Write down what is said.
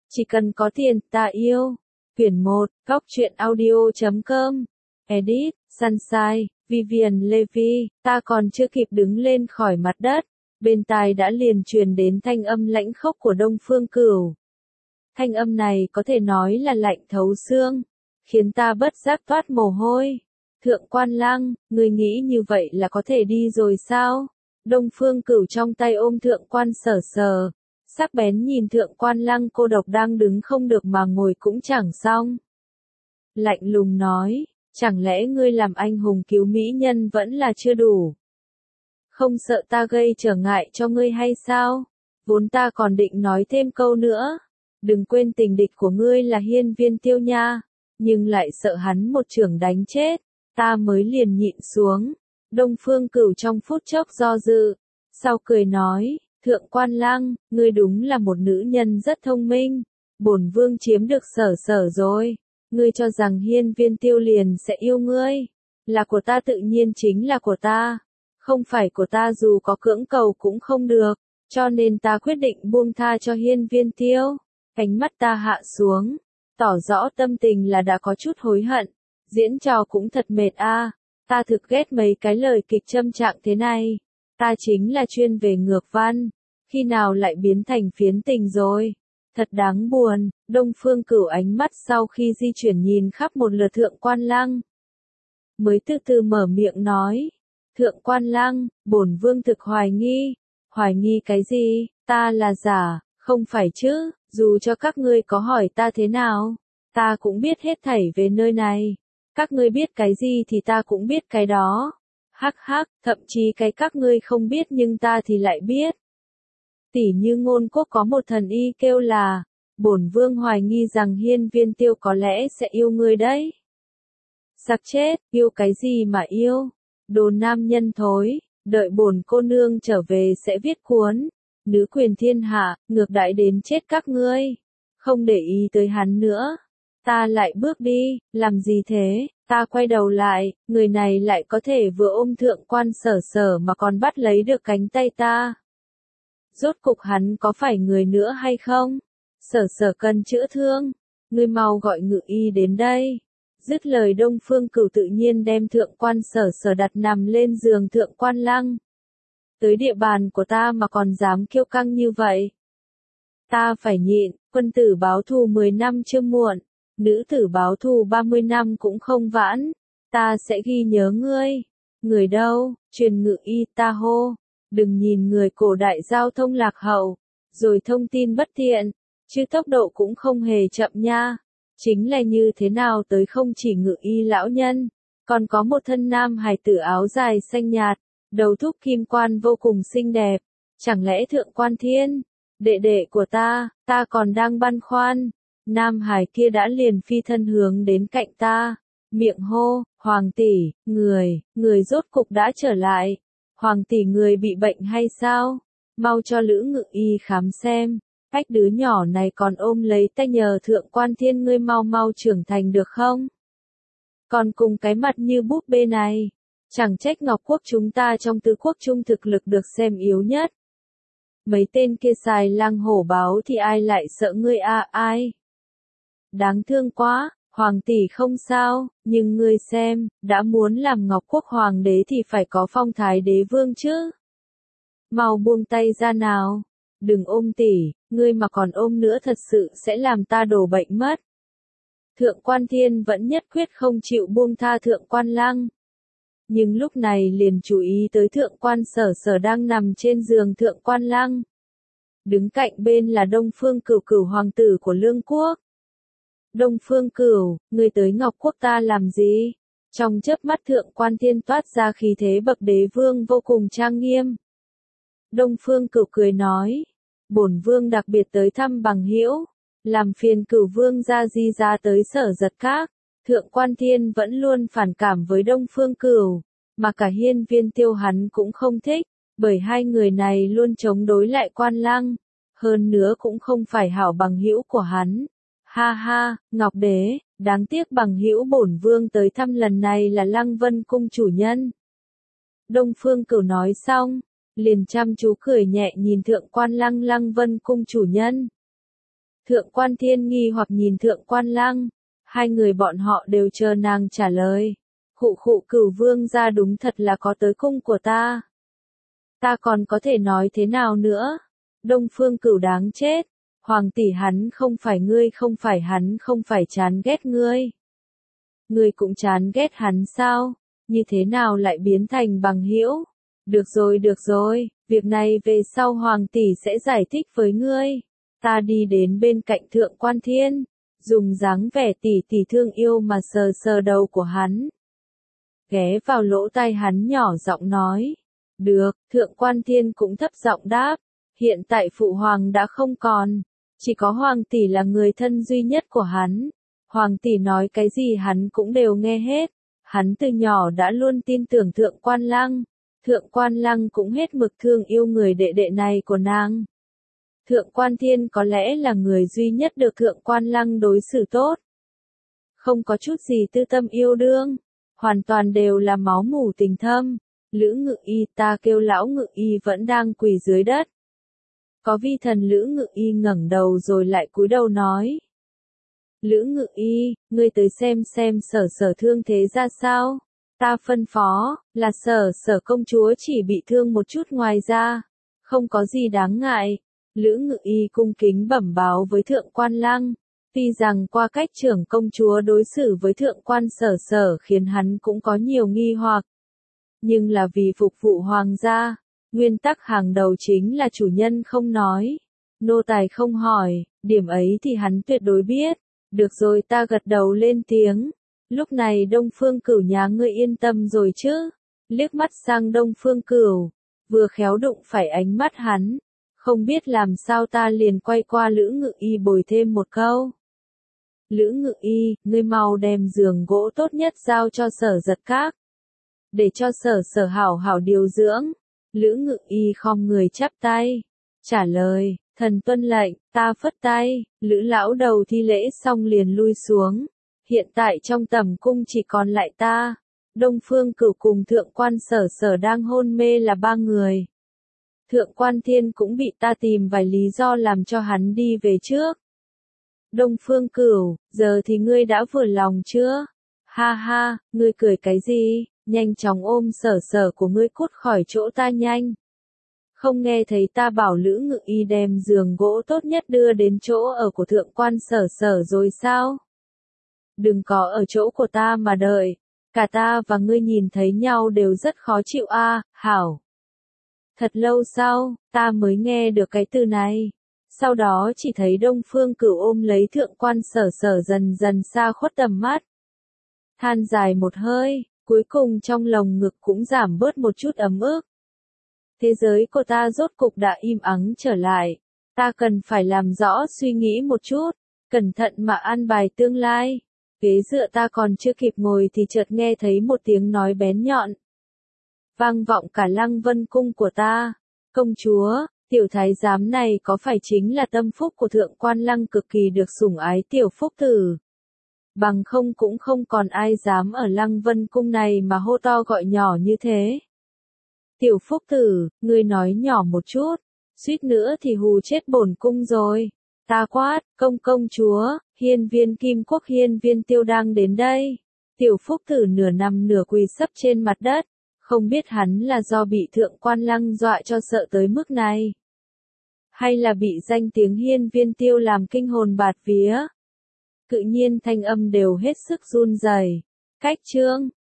Chỉ cần có tiền, ta yêu. Quyển 1, Góc truyện audio.com. Edit, Sunshine, Vivian Levi. Ta còn chưa kịp đứng lên khỏi mặt đất, bên tai đã liền truyền đến thanh âm lãnh khốc của Đông Phương Cửu. Thanh âm này có thể nói là lạnh thấu xương, khiến ta bất giác toát mồ hôi. Thượng Quan Lăng, ngươi nghĩ như vậy là có thể đi rồi sao? Đông Phương Cửu trong tay ôm Thượng Quan Sở Sở, sắc bén nhìn Thượng Quan Lăng cô độc đang đứng không được mà ngồi cũng chẳng xong. Lạnh lùng nói, chẳng lẽ ngươi làm anh hùng cứu mỹ nhân vẫn là chưa đủ? Không sợ ta gây trở ngại cho ngươi hay sao? Vốn ta còn định nói thêm câu nữa. Đừng quên tình địch của ngươi là Hiên Viên Tiêu nha, nhưng lại sợ hắn một chưởng đánh chết, ta mới liền nhịn xuống. Đông Phương Cửu trong phút chốc do dự, sau cười nói, Thượng Quan Lăng, ngươi đúng là một nữ nhân rất thông minh, bổn vương chiếm được Sở Sở rồi, ngươi cho rằng Hiên Viên Tiêu liền sẽ yêu ngươi, là của ta tự nhiên chính là của ta, không phải của ta dù có cưỡng cầu cũng không được, cho nên ta quyết định buông tha cho Hiên Viên Tiêu. Ánh mắt ta hạ xuống, tỏ rõ tâm tình là đã có chút hối hận, diễn trò cũng thật mệt a. Ta thực ghét mấy cái lời kịch châm trạng thế này, ta chính là chuyên về ngược văn, khi nào lại biến thành phiến tình rồi, thật đáng buồn. Đông Phương Cửu ánh mắt sau khi di chuyển nhìn khắp một lượt Thượng Quan Lăng, mới từ từ mở miệng nói, Thượng Quan Lăng, bổn vương thực hoài nghi cái gì, ta là giả, không phải chứ? Dù cho các ngươi có hỏi ta thế nào, ta cũng biết hết thảy về nơi này. Các ngươi biết cái gì thì ta cũng biết cái đó. Hắc hắc, thậm chí cái các ngươi không biết nhưng ta thì lại biết. Tỉ như Ngôn Quốc có một thần y kêu là, bổn vương hoài nghi rằng Hiên Viên Tiêu có lẽ sẽ yêu ngươi đấy. Sặc chết, yêu cái gì mà yêu? Đồ nam nhân thối, đợi bổn cô nương trở về sẽ viết cuốn Nữ quyền thiên hạ, ngược đãi đến chết các ngươi. Không để ý tới hắn nữa. Ta lại bước đi, làm gì thế? Ta quay đầu lại, người này lại có thể vừa ôm Thượng Quan Sở Sở mà còn bắt lấy được cánh tay ta. Rốt cục hắn có phải người nữa hay không? Sở Sở cần chữa thương. Ngươi mau gọi ngự y đến đây. Dứt lời Đông Phương Cửu tự nhiên đem Thượng Quan Sở Sở đặt nằm lên giường Thượng Quan Lăng. Tới địa bàn của ta mà còn dám kiêu căng như vậy. Ta phải nhịn, quân tử báo thù 10 năm chưa muộn, nữ tử báo thù 30 năm cũng không vãn, ta sẽ ghi nhớ ngươi. Người đâu, truyền ngự y ta hô, đừng nhìn người cổ đại giao thông lạc hậu, rồi thông tin bất tiện, chứ tốc độ cũng không hề chậm nha. Chính là như thế nào tới không chỉ ngự y lão nhân, còn có một thân nam hài tử áo dài xanh nhạt. Đầu thúc kim quan vô cùng xinh đẹp, chẳng lẽ Thượng Quan Thiên, đệ đệ của ta còn đang băn khoăn, nam hải kia đã liền phi thân hướng đến cạnh ta, miệng hô, Hoàng tỷ, người rốt cục đã trở lại, Hoàng tỷ người bị bệnh hay sao, mau cho Lữ Ngự y khám xem, cách đứa nhỏ này còn ôm lấy tay nhờ Thượng Quan Thiên ngươi mau trưởng thành được không, còn cùng cái mặt như búp bê này. Chẳng trách Ngọc Quốc chúng ta trong tứ quốc trung thực lực được xem yếu nhất. Mấy tên kia xài lang hổ báo thì ai lại sợ ngươi ai? Đáng thương quá, Hoàng tỷ không sao, nhưng ngươi xem, đã muốn làm Ngọc Quốc Hoàng đế thì phải có phong thái đế vương chứ. Mau buông tay ra nào, đừng ôm tỷ, ngươi mà còn ôm nữa thật sự sẽ làm ta đổ bệnh mất. Thượng Quan Thiên vẫn nhất quyết không chịu buông tha Thượng Quan Lăng. Nhưng lúc này liền chú ý tới Thượng Quan Sở Sở đang nằm trên giường Thượng Quan Lăng. Đứng cạnh bên là Đông Phương Cửu, Cửu hoàng tử của Lương Quốc. Đông Phương Cửu, ngươi tới Ngọc Quốc ta làm gì? Trong chớp mắt Thượng Quan Thiên toát ra khí thế bậc đế vương vô cùng trang nghiêm. Đông Phương Cửu cười nói, bổn vương đặc biệt tới thăm bằng hữu, làm phiền Cửu vương ra di ra tới Sở Giật Các. Thượng Quan Thiên vẫn luôn phản cảm với Đông Phương Cửu, mà cả Hiên Viên Tiêu hắn cũng không thích, bởi hai người này luôn chống đối lại Quan Lăng, hơn nữa cũng không phải hảo bằng hữu của hắn. Ha ha, Ngọc Đế, đáng tiếc bằng hữu bổn vương tới thăm lần này là Lăng Vân cung chủ nhân. Đông Phương Cửu nói xong, liền chăm chú cười nhẹ nhìn Thượng Quan Lăng Vân cung chủ nhân. Thượng quan thiên nghi hoặc nhìn thượng quan lăng. Hai người bọn họ đều chờ nàng trả lời. Khụ khụ, Cửu vương gia đúng thật là có tới cung của ta. Ta còn có thể nói thế nào nữa? Đông Phương Cửu đáng chết. Hoàng tỷ, hắn không phải ngươi, không phải hắn không phải chán ghét ngươi. Ngươi cũng chán ghét hắn sao? Như thế nào lại biến thành bằng hữu? Được rồi, việc này về sau Hoàng tỷ sẽ giải thích với ngươi. Ta đi đến bên cạnh Thượng quan Thiên, dùng dáng vẻ tỷ tỷ thương yêu mà sờ sờ đầu của hắn. Ghé vào lỗ tai hắn nhỏ giọng nói. Được, Thượng quan Thiên cũng thấp giọng đáp. Hiện tại phụ hoàng đã không còn. Chỉ có Hoàng tỷ là người thân duy nhất của hắn. Hoàng tỷ nói cái gì hắn cũng đều nghe hết. Hắn từ nhỏ đã luôn tin tưởng Thượng quan Lăng. Thượng quan Lăng cũng hết mực thương yêu người đệ đệ này của nàng. Thượng quan Thiên có lẽ là người duy nhất được Thượng quan Lăng đối xử tốt. Không có chút gì tư tâm yêu đương. Hoàn toàn đều là máu mủ tình thâm. Lữ Ngự Y, ta kêu lão Ngự Y vẫn đang quỳ dưới đất. Có vi thần Lữ Ngự Y ngẩng đầu rồi lại cúi đầu nói. Lữ Ngự Y, ngươi tới xem sở thương thế ra sao? Ta phân phó, là sở công chúa chỉ bị thương một chút, ngoài ra, không có gì đáng ngại. Lữ Ngự Y cung kính bẩm báo với Thượng quan Lăng. Tuy rằng qua cách trưởng công chúa đối xử với Thượng quan sở khiến hắn cũng có nhiều nghi hoặc. Nhưng là vì phục vụ hoàng gia, nguyên tắc hàng đầu chính là chủ nhân không nói, nô tài không hỏi, điểm ấy thì hắn tuyệt đối biết. Được rồi, ta gật đầu lên tiếng. Lúc này Đông Phương Cửu nhà ngươi yên tâm rồi chứ? Liếc mắt sang Đông Phương Cửu, vừa khéo đụng phải ánh mắt hắn. Không biết làm sao ta liền quay qua Lữ Ngự Y bồi thêm một câu. Lữ Ngự Y, ngươi mau đem giường gỗ tốt nhất giao cho Sở Giật Các. Để cho sở hảo hảo điều dưỡng. Lữ Ngự Y khom người chắp tay. Trả lời, thần tuân lệnh, ta phất tay. Lữ lão đầu thi lễ xong liền lui xuống. Hiện tại trong tầm cung chỉ còn lại ta. Đông Phương Cửu cùng Thượng quan sở đang hôn mê là 3 người. Thượng quan Thiên cũng bị ta tìm vài lý do làm cho hắn đi về trước. Đông Phương Cửu, giờ thì ngươi đã vừa lòng chưa? Ha ha, ngươi cười cái gì? Nhanh chóng ôm sở của ngươi cút khỏi chỗ ta nhanh. Không nghe thấy ta bảo Lữ Ngự Y đem giường gỗ tốt nhất đưa đến chỗ ở của Thượng quan sở rồi sao? Đừng có ở chỗ của ta mà đợi. Cả ta và ngươi nhìn thấy nhau đều rất khó chịu a, hảo. Thật lâu sau, ta mới nghe được cái từ này. Sau đó chỉ thấy Đông Phương Cửu ôm lấy Thượng quan sở dần dần xa khuất tầm mắt. Than dài một hơi, cuối cùng trong lồng ngực cũng giảm bớt một chút ấm ức. Thế giới của ta rốt cục đã im ắng trở lại. Ta cần phải làm rõ suy nghĩ một chút, cẩn thận mà an bài tương lai. Ghế dựa ta còn chưa kịp ngồi thì chợt nghe thấy một tiếng nói bén nhọn. Vang vọng cả Lăng Vân cung của ta. Công chúa, tiểu thái giám này có phải chính là tâm phúc của Thượng quan Lăng, cực kỳ được sủng ái tiểu phúc tử? Bằng không cũng không còn ai dám ở Lăng Vân cung này mà hô to gọi nhỏ như thế. Tiểu phúc tử, ngươi nói nhỏ một chút, suýt nữa thì hù chết bổn cung rồi. Ta quát, công chúa, hiên viên Kim Quốc hiên viên Tiêu đang đến đây. Tiểu phúc tử nửa nằm nửa quỳ sấp trên mặt đất, không biết hắn là do bị Thượng quan Lăng dọa cho sợ tới mức này, hay là bị danh tiếng hiên viên Tiêu làm kinh hồn bạt vía. Tự nhiên thanh âm đều hết sức run rẩy. Cách chương